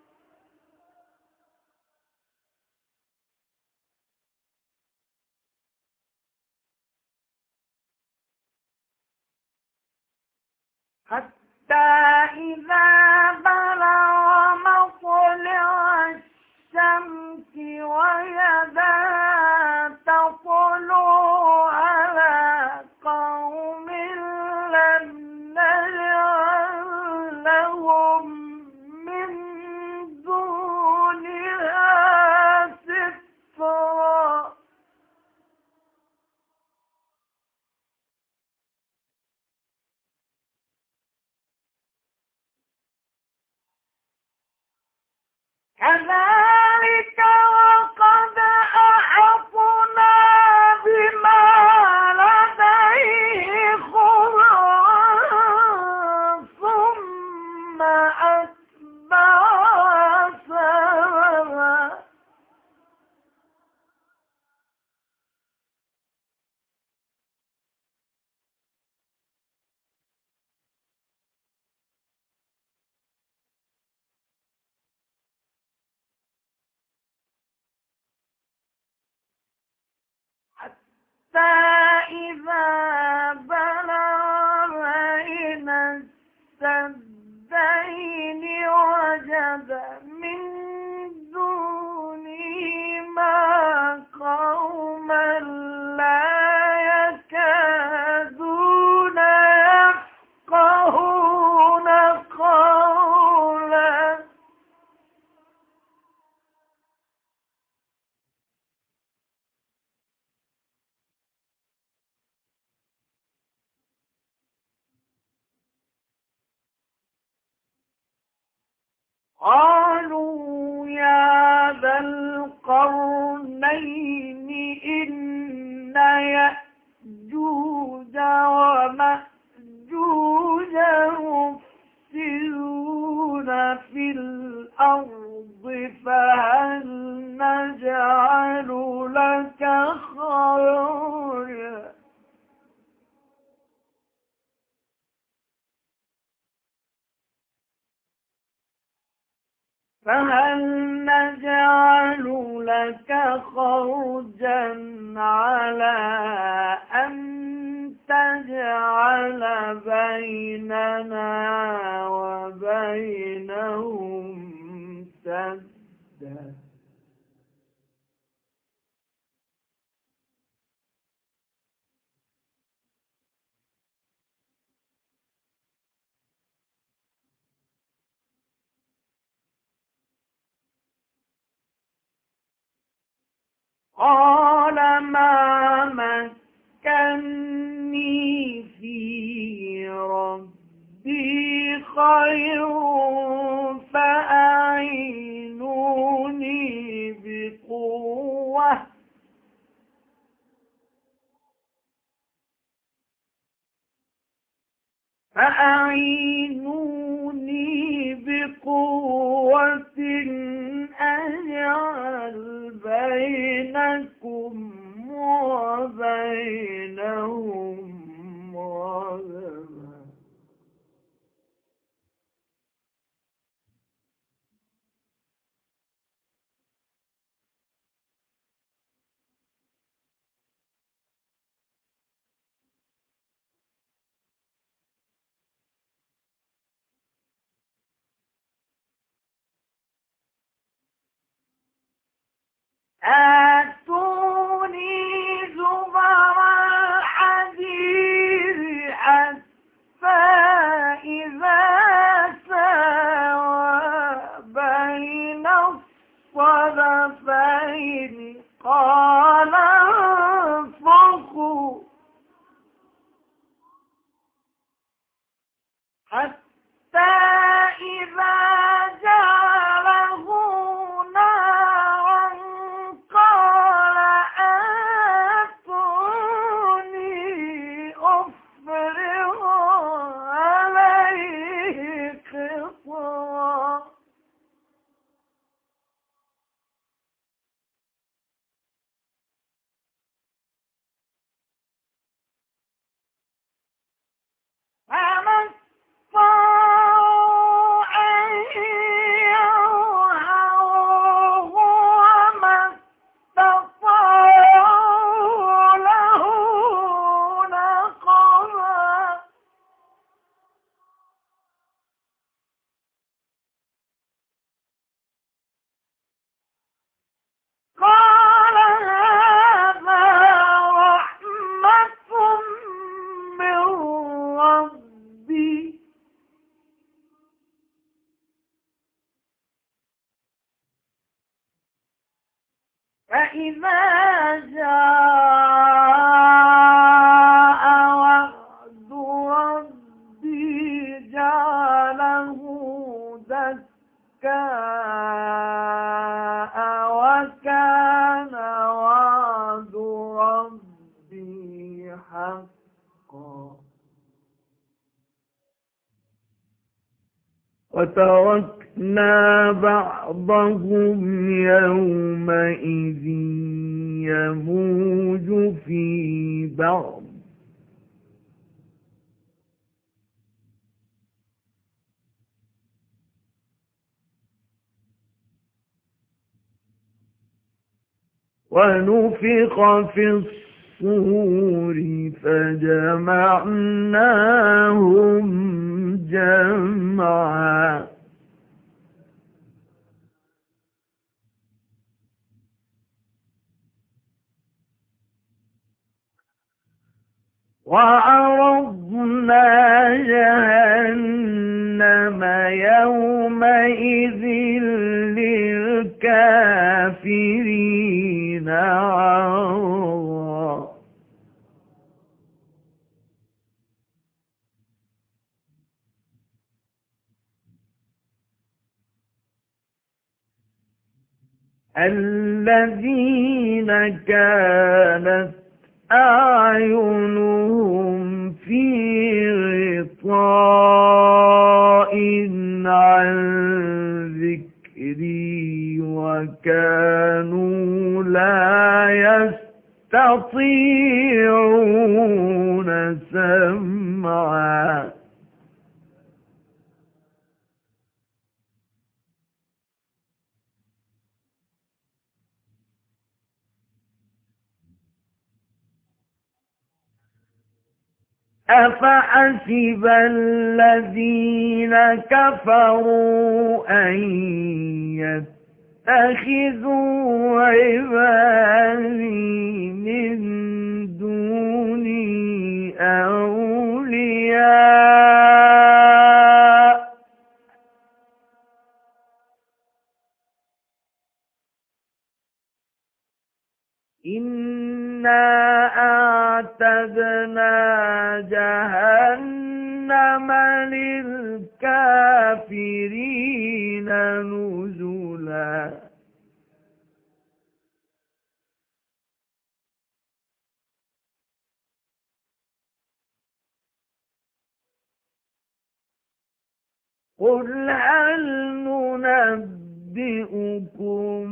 حتى إذا بلغ مطلع الشمس وجدها تطلع على قوم لم نجعل لهم من دونها سترا كذلك وقد أحطنا بما لديه خبرا ثم أتبع سببا حتى إذا بلغ بين السدين وجد من دونهما قوما لا يكادون يفقهون قولا قالوا يا ذا القرنين إن يأجوج ومأجوج مفسدون في الأرض فهل نجعل لك خرجا فهل نجعل لك خرجا على أن تجعل بيننا وبينهم سدا قال ما مكني في ربي خير فأعينوني بقوة أجعل بينكم وبينهم ردما آتوني زبر الحديد حتى إذا ساوى بين الصدفين قال انفخوا حتى إذا جعله نارا قال أنتم فإذا جاء وعد ربي جعله دكاء وكان وعد ربي حقا وتركنا بعضهم يومئذ يموج في بعض ونفخ في الصور فجمعناهم جمعا وعرضنا جهنم يومئذ للكافرين عرضا الذين كانت أعينهم في غطاء عن ذكري وكانوا لا يستطيعون سمعا أفحسب الذين كفروا أن يتخذوا عبادي من دوني أولياء إنا أعتدنا جهنم للكافرين نزلا قل هل ننبئكم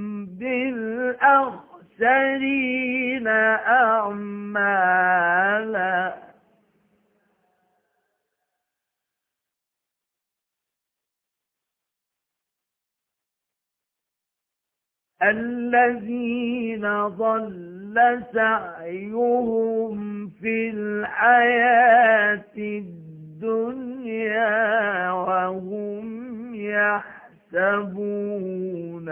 بالأخسرين أعمالا الذين ضل سعيهم في الحياة الدنيا وهم يحسبون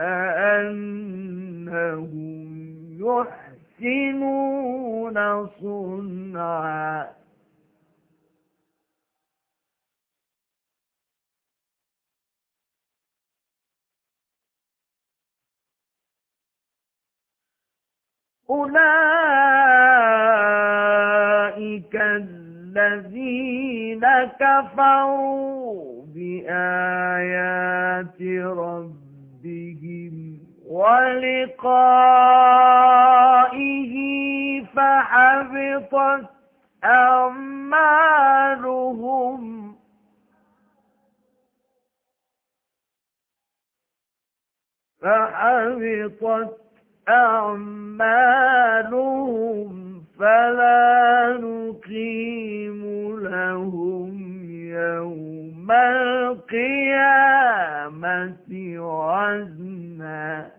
أنهم يحسنون صنعا أولئك الذين كفروا بآيات ربهم ولقائه فحبطت أعمالهم فلا نقيم لهم يوم القيامة وزنا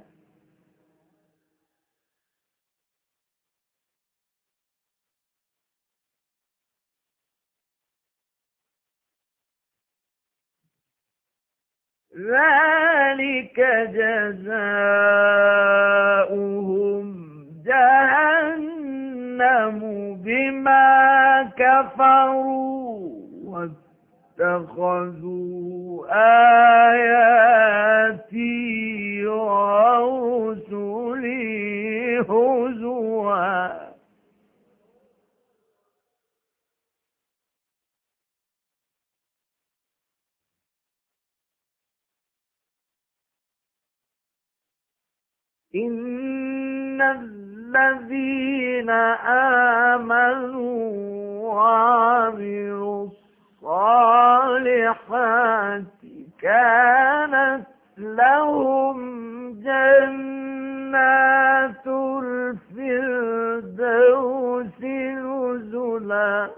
ذلك جزاؤهم جهنم بما كفروا اتخذوا آياتي ورسلي هزوا إن الذين آمنوا وعملوا الصالحات كانت لهم جنات الفردوس نزلا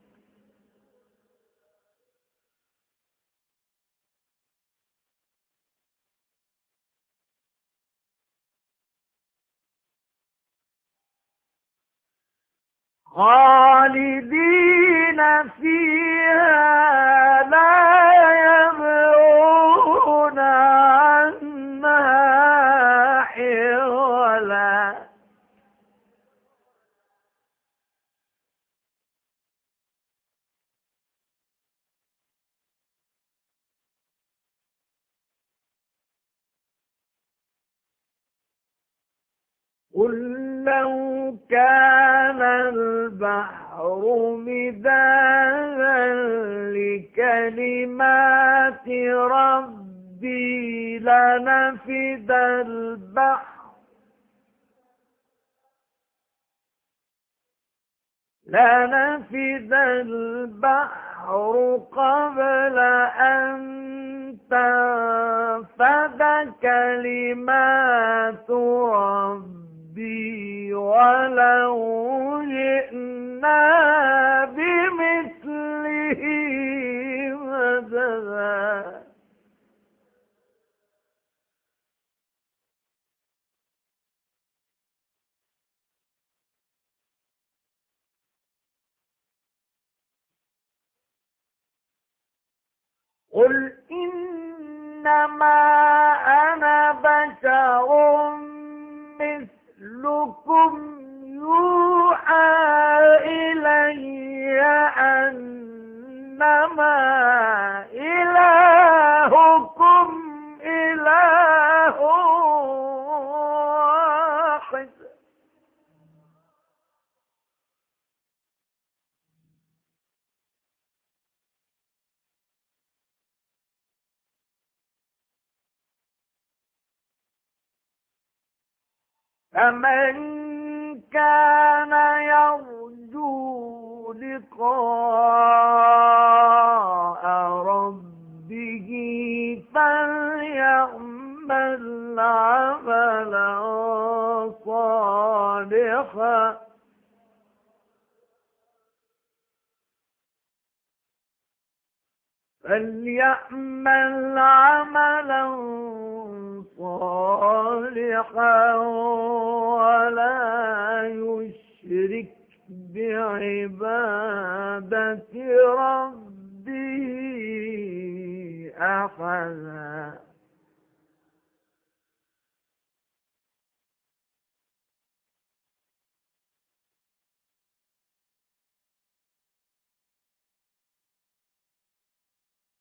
خالدين فيها لا يبغون عنها حولا قل لو كان البحر مدادا لكلمات ربي لنفد البحر قبل أن تنفد كلمات ربي ولو جئنا بمثله مددا قل إنما أنا بشر مثلكم يوحى إلي أنما إلهكم إله واحد فمن كان يرجو لقاء ربه فليعمل عملا صالحا صالحا ولا يشرك بعبادة ربه أحدا